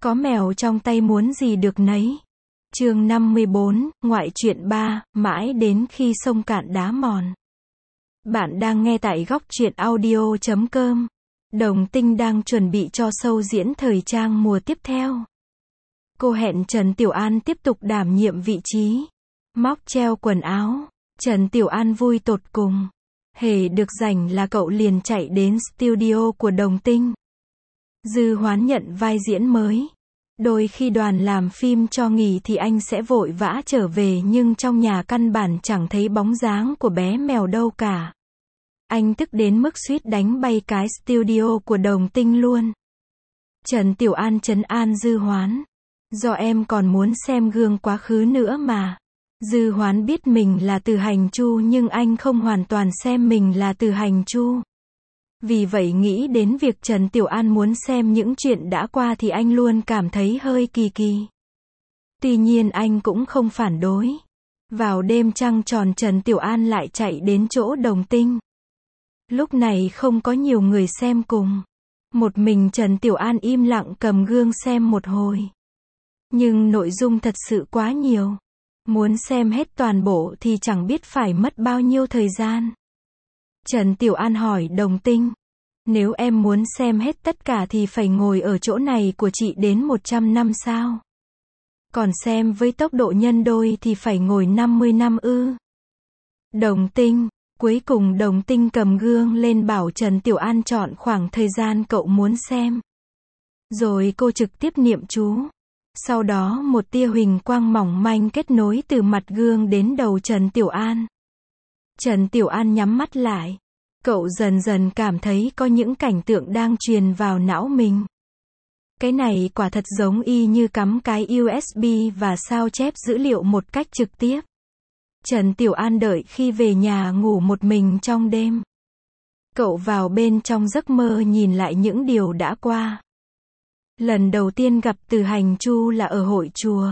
Có mèo trong tay muốn gì được nấy. Chương 54, ngoại truyện 3, mãi đến khi sông cạn đá mòn. Bạn đang nghe tại góc truyện audio.com. Đồng Tinh đang chuẩn bị cho show diễn thời trang mùa tiếp theo. Cô hẹn Trần Tiểu An tiếp tục đảm nhiệm vị trí móc treo quần áo. Trần Tiểu An vui tột cùng. Hễ được rảnh là cậu liền chạy đến studio của Đồng Tinh. Dư Hoán nhận vai diễn mới. Đôi khi đoàn làm phim cho nghỉ thì anh sẽ vội vã trở về, nhưng trong nhà căn bản chẳng thấy bóng dáng của bé mèo đâu cả. Anh tức đến mức suýt đánh bay cái studio của Đồng Tinh luôn. Trần Tiểu An trấn an Dư Hoán. Do em còn muốn xem gương quá khứ nữa mà. Dư Hoán biết mình là Từ Hành Chu nhưng anh không hoàn toàn xem mình là Từ Hành Chu. Vì vậy nghĩ đến việc Trần Tiểu An muốn xem những chuyện đã qua thì anh luôn cảm thấy hơi kỳ kỳ. Tuy nhiên anh cũng không phản đối. Vào đêm trăng tròn Trần Tiểu An lại chạy đến chỗ Đồng Tinh. Lúc này không có nhiều người xem cùng. Một mình Trần Tiểu An im lặng cầm gương xem một hồi. Nhưng nội dung thật sự quá nhiều. Muốn xem hết toàn bộ thì chẳng biết phải mất bao nhiêu thời gian. Trần Tiểu An hỏi Đồng Tinh. Nếu em muốn xem hết tất cả thì phải ngồi ở chỗ này của chị đến 100 năm sao? Còn xem với tốc độ nhân đôi thì phải ngồi 50 năm ư? Đồng Tinh. Cuối cùng Đồng Tinh cầm gương lên bảo Trần Tiểu An chọn khoảng thời gian cậu muốn xem. Rồi cô trực tiếp niệm chú. Sau đó một tia huỳnh quang mỏng manh kết nối từ mặt gương đến đầu Trần Tiểu An. Trần Tiểu An nhắm mắt lại. Cậu dần dần cảm thấy có những cảnh tượng đang truyền vào não mình. Cái này quả thật giống y như cắm cái USB và sao chép dữ liệu một cách trực tiếp. Trần Tiểu An đợi khi về nhà ngủ một mình trong đêm. Cậu vào bên trong giấc mơ nhìn lại những điều đã qua. Lần đầu tiên gặp Từ Hành Chu là ở hội chùa.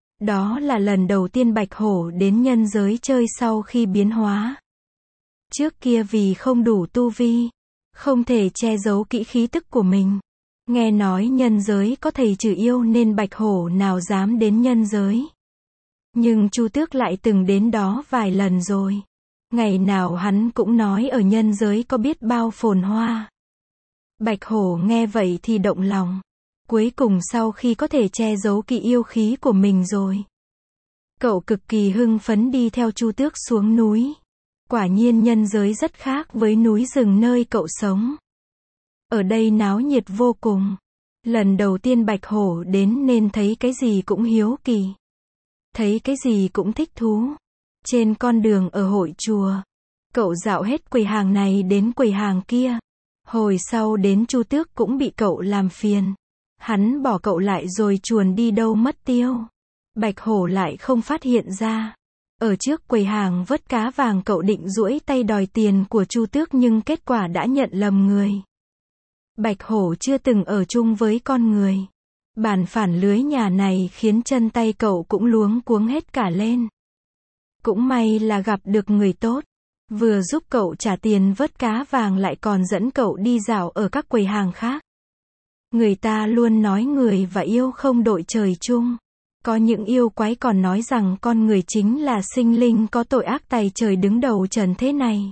Đó là lần đầu tiên Bạch Hổ đến nhân giới chơi sau khi biến hóa. Trước kia vì không đủ tu vi, không thể che giấu kỹ khí tức của mình. Nghe nói nhân giới có thầy trừ yêu nên Bạch Hổ nào dám đến nhân giới. Nhưng Chu Tước lại từng đến đó vài lần rồi. Ngày nào hắn cũng nói ở nhân giới có biết bao phồn hoa. Bạch Hổ nghe vậy thì động lòng. Cuối cùng sau khi có thể che giấu kỹ yêu khí của mình rồi, cậu cực kỳ hưng phấn đi theo Chu Tước xuống núi. Quả nhiên nhân giới rất khác với núi rừng nơi cậu sống. Ở đây náo nhiệt vô cùng. Lần đầu tiên Bạch Hổ đến nên thấy cái gì cũng hiếu kỳ. Thấy cái gì cũng thích thú. Trên con đường ở hội chùa, cậu dạo hết quầy hàng này đến quầy hàng kia. Hồi sau đến Chu Tước cũng bị cậu làm phiền. Hắn bỏ cậu lại rồi chuồn đi đâu mất tiêu. Bạch Hổ lại không phát hiện ra. Ở trước quầy hàng vớt cá vàng cậu định duỗi tay đòi tiền của Chu Tước nhưng kết quả đã nhận lầm người. Bạch Hổ chưa từng ở chung với con người. Bản phản lưới nhà này khiến chân tay cậu cũng luống cuống hết cả lên. Cũng may là gặp được người tốt. Vừa giúp cậu trả tiền vớt cá vàng lại còn dẫn cậu đi dạo ở các quầy hàng khác. Người ta luôn nói người và yêu không đội trời chung. Có những yêu quái còn nói rằng con người chính là sinh linh có tội ác tày trời đứng đầu trần thế này.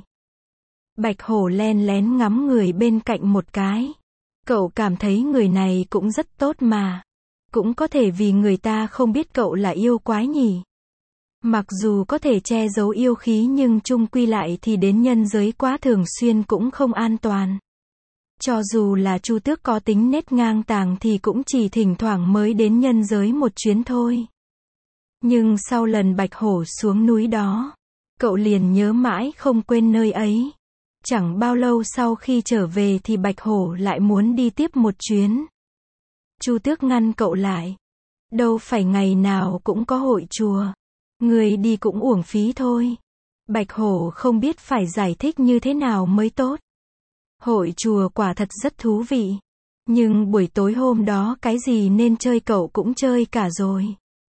Bạch Hổ len lén ngắm người bên cạnh một cái. Cậu cảm thấy người này cũng rất tốt mà. Cũng có thể vì người ta không biết cậu là yêu quái nhỉ. Mặc dù có thể che giấu yêu khí nhưng chung quy lại thì đến nhân giới quá thường xuyên cũng không an toàn. Cho dù là Chu Tước có tính nết ngang tàng thì cũng chỉ thỉnh thoảng mới đến nhân giới một chuyến thôi. Nhưng sau lần Bạch Hổ xuống núi đó, cậu liền nhớ mãi không quên nơi ấy. Chẳng bao lâu sau khi trở về thì Bạch Hổ lại muốn đi tiếp một chuyến. Chu Tước ngăn cậu lại. Đâu phải ngày nào cũng có hội chùa. Người đi cũng uổng phí thôi. Bạch Hổ không biết phải giải thích như thế nào mới tốt. Hội chùa quả thật rất thú vị. Nhưng buổi tối hôm đó cái gì nên chơi cậu cũng chơi cả rồi.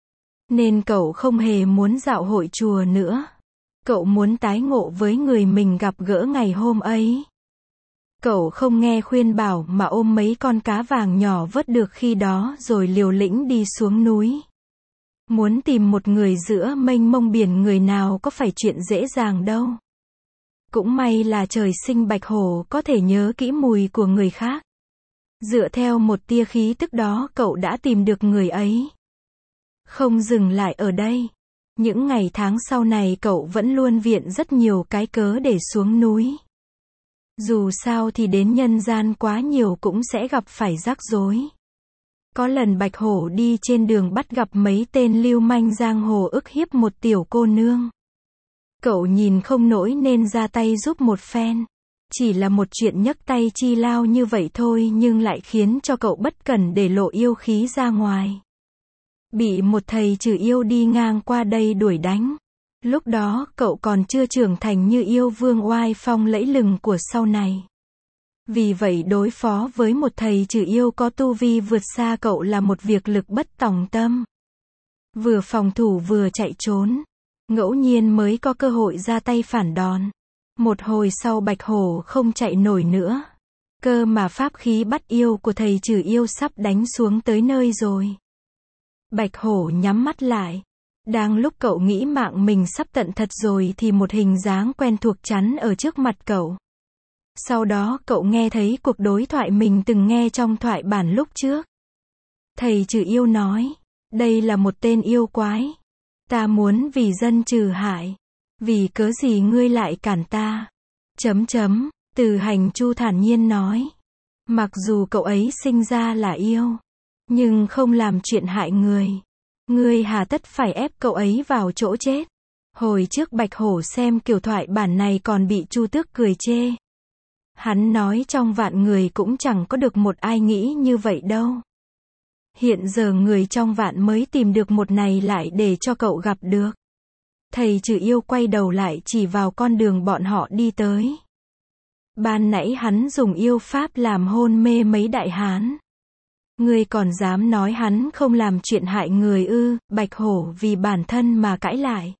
Nên cậu không hề muốn dạo hội chùa nữa. Cậu muốn tái ngộ với người mình gặp gỡ ngày hôm ấy. Cậu không nghe khuyên bảo mà ôm mấy con cá vàng nhỏ vớt được khi đó rồi liều lĩnh đi xuống núi. Muốn tìm một người giữa mênh mông biển người nào có phải chuyện dễ dàng đâu. Cũng may là trời sinh bạch hổ có thể nhớ kỹ mùi của người khác. Dựa theo một tia khí tức đó cậu đã tìm được người ấy. Không dừng lại ở đây. Những ngày tháng sau này cậu vẫn luôn viện rất nhiều cái cớ để xuống núi. Dù sao thì đến nhân gian quá nhiều cũng sẽ gặp phải rắc rối. Có lần bạch hổ đi trên đường bắt gặp mấy tên lưu manh giang hồ ức hiếp một tiểu cô nương. Cậu nhìn không nổi nên ra tay giúp một phen. Chỉ là một chuyện nhấc tay chi lao như vậy thôi nhưng lại khiến cho cậu bất cẩn để lộ yêu khí ra ngoài. Bị một thầy trừ yêu đi ngang qua đây đuổi đánh. Lúc đó cậu còn chưa trưởng thành như yêu vương oai phong lẫy lừng của sau này. Vì vậy đối phó với một thầy trừ yêu có tu vi vượt xa cậu là một việc lực bất tòng tâm. Vừa phòng thủ vừa chạy trốn. Ngẫu nhiên mới có cơ hội ra tay phản đòn. Một hồi sau bạch hổ không chạy nổi nữa. Cơ mà pháp khí bắt yêu của thầy trừ yêu sắp đánh xuống tới nơi rồi. Bạch hổ nhắm mắt lại. Đang lúc cậu nghĩ mạng mình sắp tận thật rồi thì một hình dáng quen thuộc chắn ở trước mặt cậu. Sau đó cậu nghe thấy cuộc đối thoại mình từng nghe trong thoại bản lúc trước. Thầy trừ yêu nói, đây là một tên yêu quái. Ta muốn vì dân trừ hại. Vì cớ gì ngươi lại cản ta? Từ Hành Chu thản nhiên nói. Mặc dù cậu ấy sinh ra là yêu, nhưng không làm chuyện hại người. Ngươi hà tất phải ép cậu ấy vào chỗ chết. Hồi trước bạch hổ xem kiểu thoại bản này còn bị Chu Tước cười chê. Hắn nói trong vạn người cũng chẳng có được một ai nghĩ như vậy đâu. Hiện giờ người trong vạn mới tìm được một này lại để cho cậu gặp được. Thầy trừ yêu quay đầu lại chỉ vào con đường bọn họ đi tới. Ban nãy hắn dùng yêu pháp làm hôn mê mấy đại hán. Ngươi còn dám nói hắn không làm chuyện hại người ư? Bạch hổ vì bản thân mà cãi lại.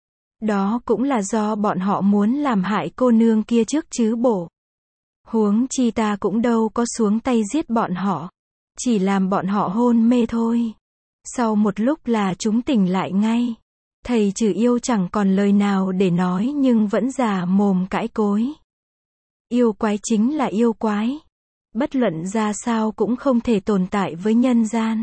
Đó cũng là do bọn họ muốn làm hại cô nương kia trước chứ bộ. Huống chi ta cũng đâu có xuống tay giết bọn họ. Chỉ làm bọn họ hôn mê thôi. Sau một lúc là chúng tỉnh lại ngay. Thầy trừ yêu chẳng còn lời nào để nói nhưng vẫn già mồm cãi cối. Yêu quái chính là yêu quái. Bất luận ra sao cũng không thể tồn tại với nhân gian.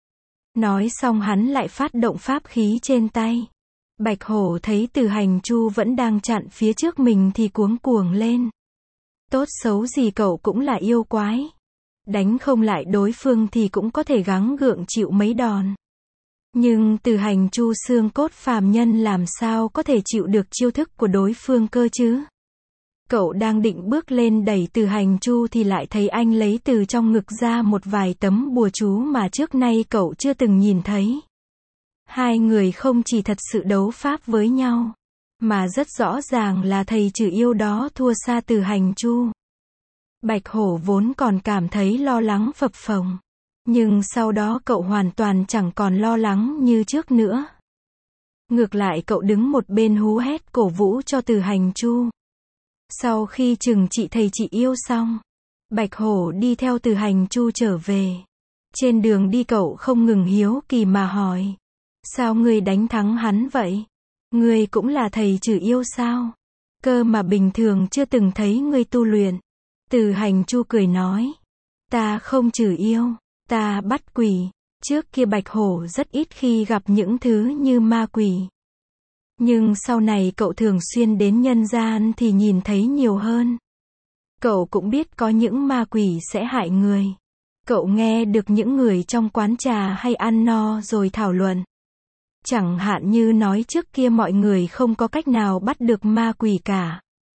Nói xong hắn lại phát động pháp khí trên tay. Bạch hổ thấy Từ Hành Chu vẫn đang chặn phía trước mình thì cuống cuồng lên. Tốt xấu gì cậu cũng là yêu quái. Đánh không lại đối phương thì cũng có thể gắng gượng chịu mấy đòn. Nhưng Từ Hành Chu xương cốt phàm nhân làm sao có thể chịu được chiêu thức của đối phương cơ chứ? Cậu đang định bước lên đẩy Từ Hành Chu thì lại thấy anh lấy từ trong ngực ra một vài tấm bùa chú mà trước nay cậu chưa từng nhìn thấy. Hai người không chỉ thật sự đấu pháp với nhau, mà rất rõ ràng là thầy trừ yêu đó thua xa Từ Hành Chu. Bạch hổ vốn còn cảm thấy lo lắng phập phồng. Nhưng sau đó cậu hoàn toàn chẳng còn lo lắng như trước nữa. Ngược lại cậu đứng một bên hú hét cổ vũ cho Từ Hành Chu. Sau khi trừng trị thầy chị yêu xong, Bạch hổ đi theo Từ Hành Chu trở về. Trên đường đi cậu không ngừng hiếu kỳ mà hỏi. Sao ngươi đánh thắng hắn vậy? Ngươi cũng là thầy trừ yêu sao? Cơ mà bình thường chưa từng thấy ngươi tu luyện. Từ Hành Chu cười nói. Ta không trừ yêu, ta bắt quỷ. Trước kia bạch hổ rất ít khi gặp những thứ như ma quỷ. Nhưng sau này cậu thường xuyên đến nhân gian thì nhìn thấy nhiều hơn. Cậu cũng biết có những ma quỷ sẽ hại người. Cậu nghe được những người trong quán trà hay ăn no rồi thảo luận. Chẳng hạn như nói trước kia mọi người không có cách nào bắt được ma quỷ cả.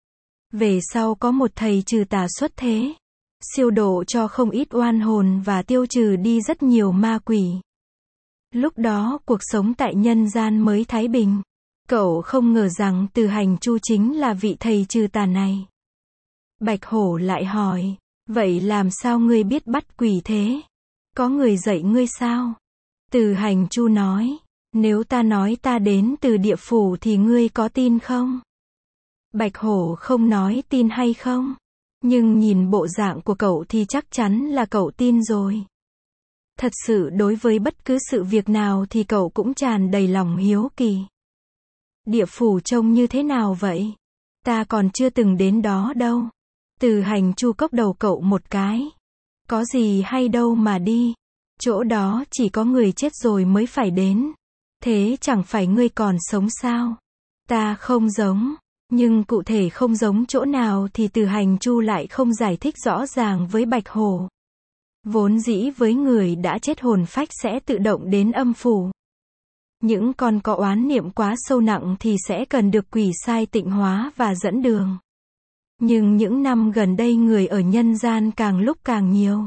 Về sau có một thầy trừ tà xuất thế, siêu độ cho không ít oan hồn và tiêu trừ đi rất nhiều ma quỷ. Lúc đó cuộc sống tại nhân gian mới thái bình. Cậu không ngờ rằng Từ Hành Chu chính là vị thầy trừ tà này. Bạch hổ lại hỏi, vậy làm sao ngươi biết bắt quỷ thế? Có người dạy ngươi sao? Từ Hành Chu nói, nếu ta nói ta đến từ địa phủ thì ngươi có tin không? Bạch hổ không nói tin hay không, Nhưng nhìn bộ dạng của cậu thì chắc chắn là cậu tin rồi. Thật sự đối với bất cứ sự việc nào thì cậu cũng tràn đầy lòng hiếu kỳ. Địa phủ trông như thế nào vậy? Ta còn chưa từng đến đó đâu. Từ Hành chu cốc đầu cậu một cái. Có gì hay đâu mà đi. Chỗ đó chỉ có người chết rồi mới phải đến. Thế chẳng phải ngươi còn sống sao? Ta không giống. Nhưng cụ thể không giống chỗ nào thì Từ Hành chu lại không giải thích rõ ràng với Bạch Hổ. Vốn dĩ với người đã chết hồn phách sẽ tự động đến âm phủ. Những con có oán niệm quá sâu nặng thì sẽ cần được quỷ sai tịnh hóa và dẫn đường. Nhưng những năm gần đây người ở nhân gian càng lúc càng nhiều.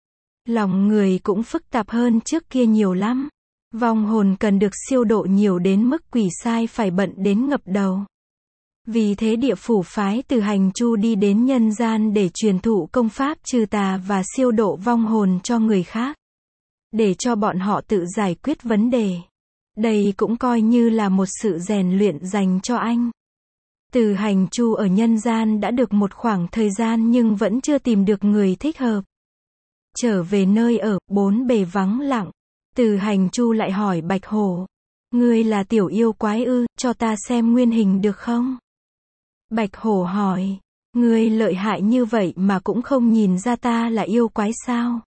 Lòng người cũng phức tạp hơn trước kia nhiều lắm. Vong hồn cần được siêu độ nhiều đến mức quỷ sai phải bận đến ngập đầu. Vì thế địa phủ phái Từ Hành chu đi đến nhân gian để truyền thụ công pháp trừ tà và siêu độ vong hồn cho người khác. Để cho bọn họ tự giải quyết vấn đề. Đây cũng coi như là một sự rèn luyện dành cho anh. Từ Hành chu ở nhân gian đã được một khoảng thời gian nhưng vẫn chưa tìm được người thích hợp. Trở về nơi ở, bốn bề vắng lặng. Từ Hành chu lại hỏi Bạch Hổ. Ngươi là tiểu yêu quái ư, cho ta xem nguyên hình được không? Bạch Hổ hỏi. Ngươi lợi hại như vậy mà cũng không nhìn ra ta là yêu quái sao?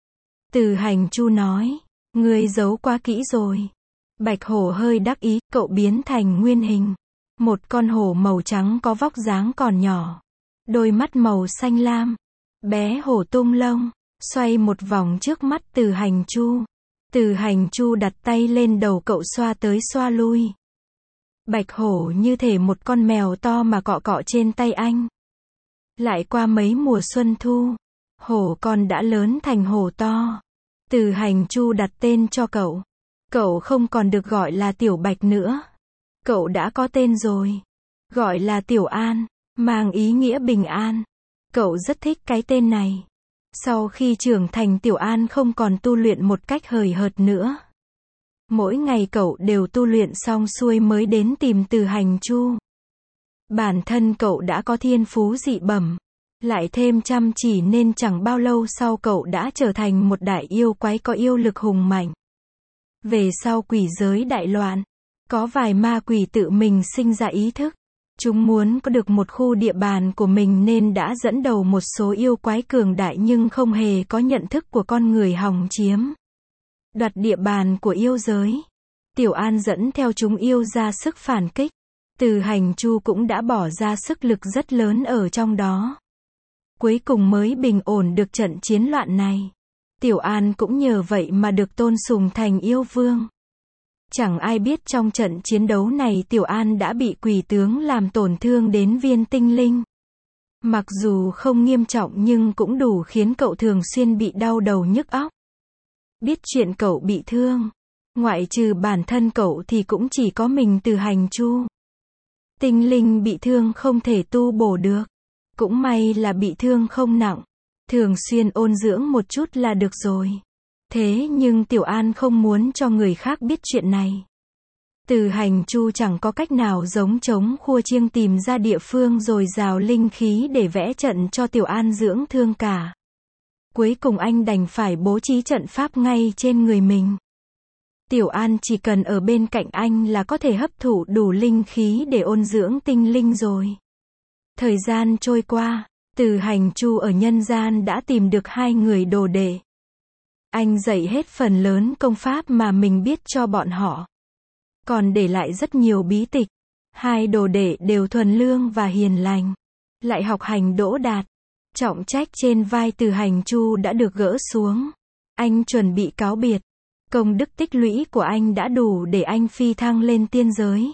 Từ Hành chu nói. Ngươi giấu quá kỹ rồi. Bạch Hổ hơi đắc ý, cậu biến thành nguyên hình. Một con hổ màu trắng có vóc dáng còn nhỏ. Đôi mắt màu xanh lam. Bé hổ tung lông. Xoay một vòng trước mắt Từ Hành chu. Từ Hành chu đặt tay lên đầu cậu xoa tới xoa lui. Bạch hổ như thể một con mèo to mà cọ cọ trên tay anh. Lại qua mấy mùa xuân thu. Hổ con đã lớn thành hổ to. Từ Hành chu đặt tên cho cậu. Cậu không còn được gọi là Tiểu Bạch nữa. Cậu đã có tên rồi. Gọi là Tiểu An, mang ý nghĩa bình an. Cậu rất thích cái tên này. Sau khi trưởng thành Tiểu An không còn tu luyện một cách hời hợt nữa. Mỗi ngày cậu đều tu luyện xong xuôi mới đến tìm Từ Hành chu. Bản thân cậu đã có thiên phú dị bẩm. Lại thêm chăm chỉ nên chẳng bao lâu sau cậu đã trở thành một đại yêu quái có yêu lực hùng mạnh. Về sau quỷ giới đại loạn, có vài ma quỷ tự mình sinh ra ý thức. Chúng muốn có được một khu địa bàn của mình nên đã dẫn đầu một số yêu quái cường đại nhưng không hề có nhận thức của con người hòng chiếm. Đoạt địa bàn của yêu giới. Tiểu An dẫn theo chúng yêu ra sức phản kích. Từ Hành chu cũng đã bỏ ra sức lực rất lớn ở trong đó. Cuối cùng mới bình ổn được trận chiến loạn này. Tiểu An cũng nhờ vậy mà được tôn sùng thành yêu vương. Chẳng ai biết trong trận chiến đấu này Tiểu An đã bị quỷ tướng làm tổn thương đến viên tinh linh. Mặc dù không nghiêm trọng nhưng cũng đủ khiến cậu thường xuyên bị đau đầu nhức óc. Biết chuyện cậu bị thương, ngoại trừ bản thân cậu thì cũng chỉ có mình Từ Hành chu. Tinh linh bị thương không thể tu bổ được. Cũng may là bị thương không nặng. Thường xuyên ôn dưỡng một chút là được rồi. Thế nhưng Tiểu An không muốn cho người khác biết chuyện này. Từ Hành chu chẳng có cách nào giống trống khua chiêng tìm ra địa phương rồi rào linh khí để vẽ trận cho Tiểu An dưỡng thương cả. Cuối cùng anh đành phải bố trí trận pháp ngay trên người mình. Tiểu An chỉ cần ở bên cạnh anh là có thể hấp thụ đủ linh khí để ôn dưỡng tinh linh rồi. Thời gian trôi qua, Từ Hành chu ở nhân gian đã tìm được 2 người đồ đệ. Anh dạy hết phần lớn công pháp mà mình biết cho bọn họ. Còn để lại rất nhiều bí tịch. 2 đồ đệ đều thuần lương và hiền lành. Lại học hành đỗ đạt. Trọng trách trên vai Từ Hành chu đã được gỡ xuống. Anh chuẩn bị cáo biệt. Công đức tích lũy của anh đã đủ để anh phi thăng lên tiên giới.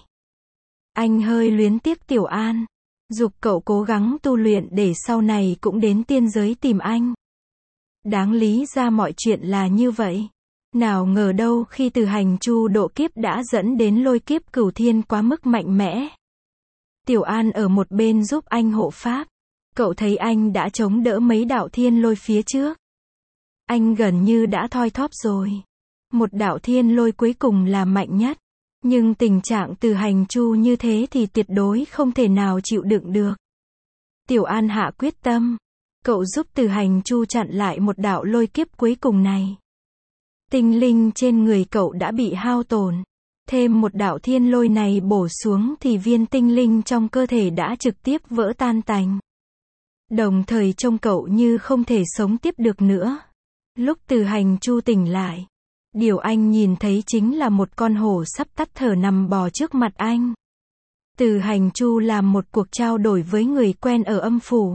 Anh hơi luyến tiếc Tiểu An. Giục cậu cố gắng tu luyện để sau này cũng đến tiên giới tìm anh. Đáng lý ra mọi chuyện là như vậy. Nào ngờ đâu khi Từ Hành chu độ kiếp đã dẫn đến lôi kiếp cửu thiên quá mức mạnh mẽ. Tiểu An ở một bên giúp anh hộ pháp. Cậu thấy anh đã chống đỡ mấy đạo thiên lôi phía trước. Anh gần như đã thoi thóp rồi. Một đạo thiên lôi cuối cùng là mạnh nhất. Nhưng tình trạng Từ Hành chu như thế thì tuyệt đối không thể nào chịu đựng được. Tiểu An hạ quyết tâm. Cậu giúp Từ Hành Chu chặn lại một đạo lôi kiếp cuối cùng này. Tinh linh trên người cậu đã bị hao tổn. Thêm một đạo thiên lôi này bổ xuống thì viên tinh linh trong cơ thể đã trực tiếp vỡ tan tành. Đồng thời trông cậu như không thể sống tiếp được nữa. Lúc Từ Hành Chu tỉnh lại, điều anh nhìn thấy chính là một con hổ sắp tắt thở nằm bò trước mặt anh. Từ Hành Chu làm một cuộc trao đổi với người quen ở âm phủ.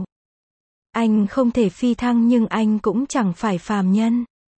Anh không thể phi thăng nhưng anh cũng chẳng phải phàm nhân.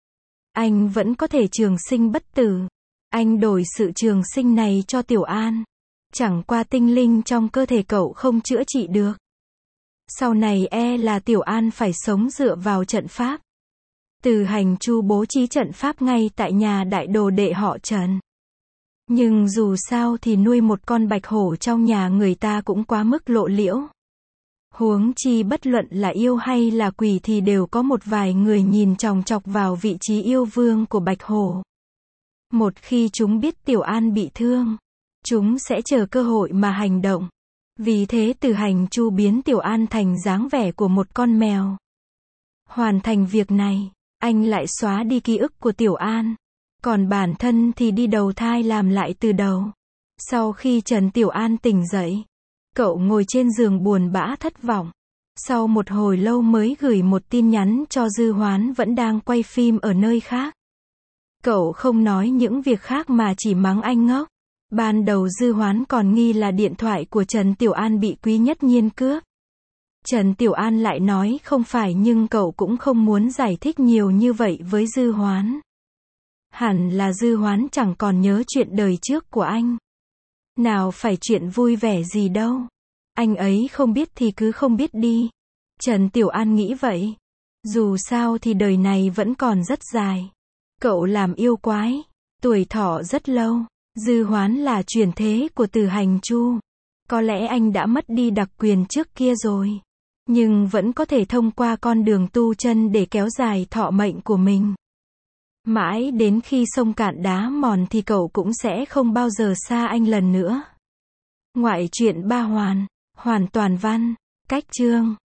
Anh vẫn có thể trường sinh bất tử. Anh đổi sự trường sinh này cho Tiểu An. Chẳng qua tinh linh trong cơ thể cậu không chữa trị được. Sau này là Tiểu An phải sống dựa vào trận pháp. Từ Hành Chu bố trí trận pháp ngay tại nhà đại đồ đệ họ Trần. Nhưng dù sao thì nuôi một con bạch hổ trong nhà người ta cũng quá mức lộ liễu. Huống chi bất luận là yêu hay là quỷ thì đều có một vài người nhìn chòng chọc vào vị trí yêu vương của bạch hổ. Một khi chúng biết Tiểu An bị thương, chúng sẽ chờ cơ hội mà hành động. Vì thế Từ Hành Chu biến Tiểu An thành dáng vẻ của một con mèo. Hoàn thành việc này, anh lại xóa đi ký ức của Tiểu An. Còn bản thân thì đi đầu thai làm lại từ đầu. Sau khi Trần Tiểu An tỉnh dậy, cậu ngồi trên giường buồn bã thất vọng. Sau một hồi lâu mới gửi một tin nhắn cho Dư Hoán vẫn đang quay phim ở nơi khác. Cậu không nói những việc khác mà chỉ mắng anh ngốc. Ban đầu Dư Hoán còn nghi là điện thoại của Trần Tiểu An bị Quý Nhất Nhiên cướp. Trần Tiểu An lại nói không phải nhưng cậu cũng không muốn giải thích nhiều như vậy với Dư Hoán. Hẳn là Dư Hoán chẳng còn nhớ chuyện đời trước của anh. Nào phải chuyện vui vẻ gì đâu. Anh ấy không biết thì cứ không biết đi. Trần Tiểu An nghĩ vậy. Dù sao thì đời này vẫn còn rất dài. Cậu làm yêu quái, tuổi thọ rất lâu. Dư Hoán là chuyển thế của Từ Hành Chu. Có lẽ anh đã mất đi đặc quyền trước kia rồi. Nhưng vẫn có thể thông qua con đường tu chân để kéo dài thọ mệnh của mình. Mãi đến khi sông cạn đá mòn thì cậu cũng sẽ không bao giờ xa anh lần nữa. Ngoại truyện Ba Hoàn, hoàn toàn văn, cách chương.